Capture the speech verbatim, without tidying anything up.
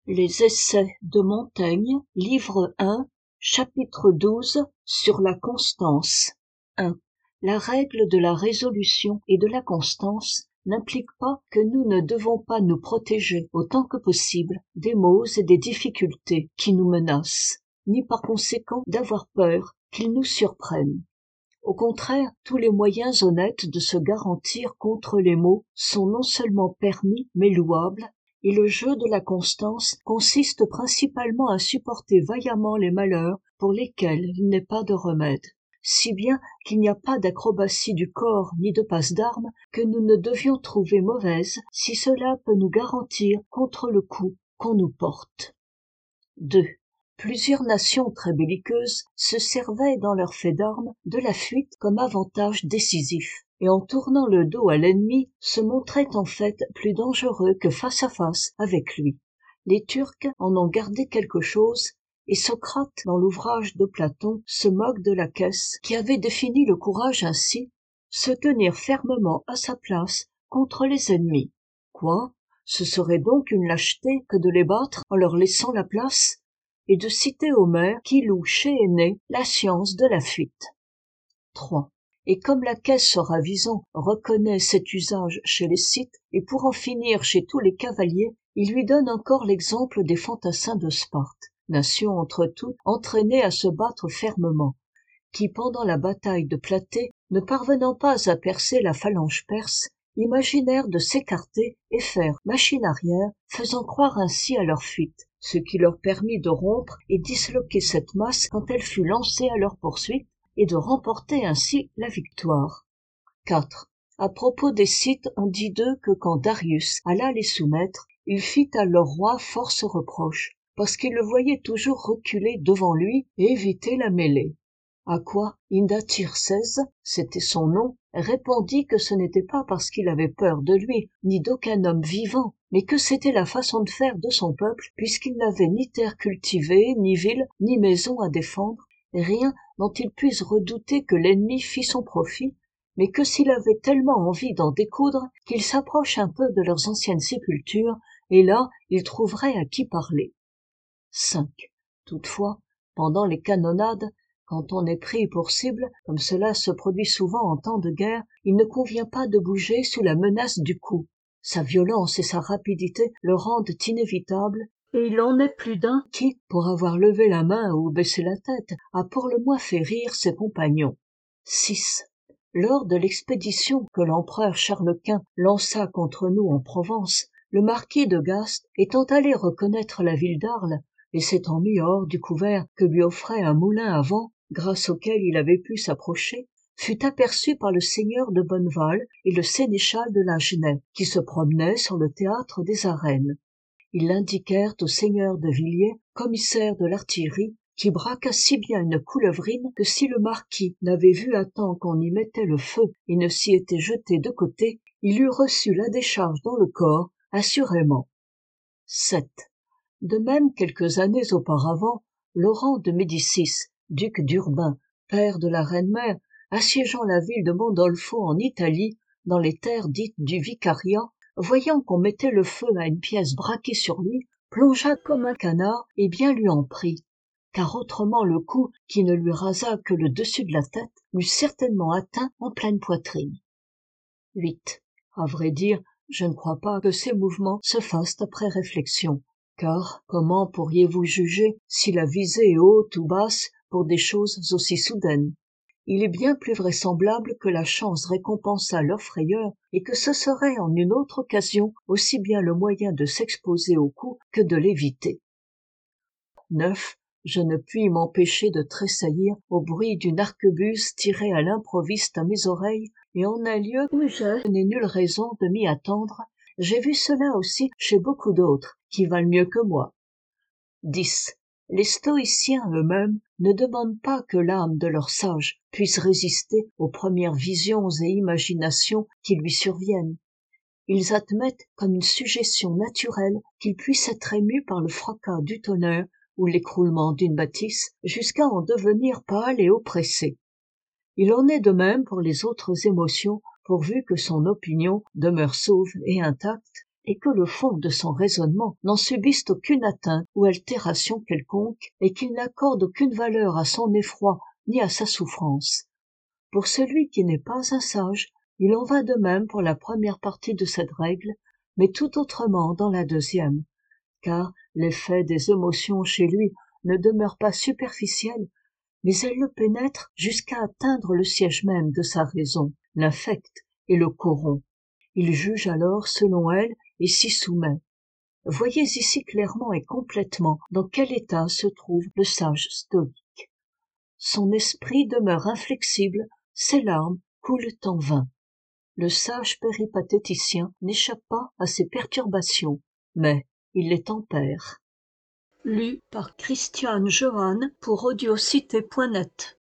Les Essais de Montaigne, livre un, chapitre douze, sur la constance. un. La règle de la résolution et de la constance n'implique pas que nous ne devons pas nous protéger autant que possible des maux et des difficultés qui nous menacent, ni par conséquent d'avoir peur qu'ils nous surprennent. Au contraire, tous les moyens honnêtes de se garantir contre les maux sont non seulement permis, mais louables, et le jeu de la constance consiste principalement à supporter vaillamment les malheurs pour lesquels il n'est pas de remède, si bien qu'il n'y a pas d'acrobatie du corps ni de passe d'armes que nous ne devions trouver mauvaise si cela peut nous garantir contre le coup qu'on nous porte. deux. Plusieurs nations très belliqueuses se servaient dans leurs faits d'armes de la fuite comme avantage décisif, et en tournant le dos à l'ennemi se montraient en fait plus dangereux que face à face avec lui. Les Turcs en ont gardé quelque chose, et Socrate, dans l'ouvrage de Platon, se moque de la caisse qui avait défini le courage ainsi: se tenir fermement à sa place contre les ennemis. Quoi? Ce serait donc une lâcheté que de les battre en leur laissant la place? Et de citer Homère qui loue chez Énée la science de la fuite. trois. Et comme la caisse ravison reconnaît cet usage chez les Scythes, et pour en finir chez tous les cavaliers, il lui donne encore l'exemple des fantassins de Sparte, nation entre toutes entraînée à se battre fermement, qui pendant la bataille de Platée, ne parvenant pas à percer la phalange perse, imaginèrent de s'écarter et faire machine arrière, faisant croire ainsi à leur fuite, ce qui leur permit de rompre et disloquer cette masse quand elle fut lancée à leur poursuite, et de remporter ainsi la victoire. quatre. À propos des Scythes, on dit d'eux que quand Darius alla les soumettre, il fit à leur roi force reproche, parce qu'il le voyait toujours reculer devant lui et éviter la mêlée. À quoi Indatircès, c'était son nom, répondit que ce n'était pas parce qu'il avait peur de lui, ni d'aucun homme vivant, mais que c'était la façon de faire de son peuple, puisqu'il n'avait ni terre cultivée, ni ville, ni maison à défendre, rien dont il puisse redouter que l'ennemi fît son profit, mais que s'il avait tellement envie d'en découdre, qu'il s'approche un peu de leurs anciennes sépultures, et là, il trouverait à qui parler. cinq. Toutefois, pendant les canonnades, quand on est pris pour cible, comme cela se produit souvent en temps de guerre, il ne convient pas de bouger sous la menace du coup. Sa violence et sa rapidité le rendent inévitable, et il en est plus d'un qui, pour avoir levé la main ou baissé la tête, a pour le moins fait rire ses compagnons. six. Lors de l'expédition que l'empereur Charles Quint lança contre nous en Provence, le marquis de Gast, étant allé reconnaître la ville d'Arles, et s'étant mis hors du couvert que lui offrait un moulin à vent, grâce auquel il avait pu s'approcher, fut aperçu par le seigneur de Bonneval et le sénéchal de Lagenais, qui se promenaient sur le théâtre des arènes. Ils l'indiquèrent au seigneur de Villiers, commissaire de l'artillerie, qui braqua si bien une coulevrine que si le marquis n'avait vu à temps qu'on y mettait le feu et ne s'y était jeté de côté, il eût reçu la décharge dans le corps, assurément. sept. De même, quelques années auparavant, Laurent de Médicis, duc d'Urbain, père de la reine-mère, assiégeant la ville de Mondolfo en Italie, dans les terres dites du Vicariat, voyant qu'on mettait le feu à une pièce braquée sur lui, plongea comme un canard et bien lui en prit, car autrement le coup, qui ne lui rasa que le dessus de la tête, l'eût certainement atteint en pleine poitrine. huit. À vrai dire, je ne crois pas que ces mouvements se fassent après réflexion. Car comment pourriez-vous juger si la visée est haute ou basse pour des choses aussi soudaines? Il est bien plus vraisemblable que la chance récompensât leur frayeur et que ce serait en une autre occasion aussi bien le moyen de s'exposer au coup que de l'éviter. neuf. Je ne puis m'empêcher de tressaillir au bruit d'une arquebuse tirée à l'improviste à mes oreilles, et en un lieu où je n'ai nulle raison de m'y attendre, j'ai vu cela aussi chez beaucoup d'autres qui valent mieux que moi. dix. Les stoïciens eux-mêmes ne demandent pas que l'âme de leur sage puisse résister aux premières visions et imaginations qui lui surviennent. Ils admettent comme une suggestion naturelle qu'il puisse être ému par le fracas du tonnerre ou l'écroulement d'une bâtisse, jusqu'à en devenir pâle et oppressé. Il en est de même pour les autres émotions, pourvu que son opinion demeure sauve et intacte, et que le fond de son raisonnement n'en subisse aucune atteinte ou altération quelconque, et qu'il n'accorde aucune valeur à son effroi ni à sa souffrance. Pour celui qui n'est pas un sage, il en va de même pour la première partie de cette règle, mais tout autrement dans la deuxième, car l'effet des émotions chez lui ne demeure pas superficiel, mais elles le pénètrent jusqu'à atteindre le siège même de sa raison, l'infectent et le corrompt. Il juge alors selon elle et s'y soumet. Voyez ici clairement et complètement dans quel état se trouve le sage stoïque. Son esprit demeure inflexible, ses larmes coulent en vain. Le sage péripatéticien n'échappe pas à ces perturbations, mais il les tempère. Lu par Christiane Johan pour audiocité point net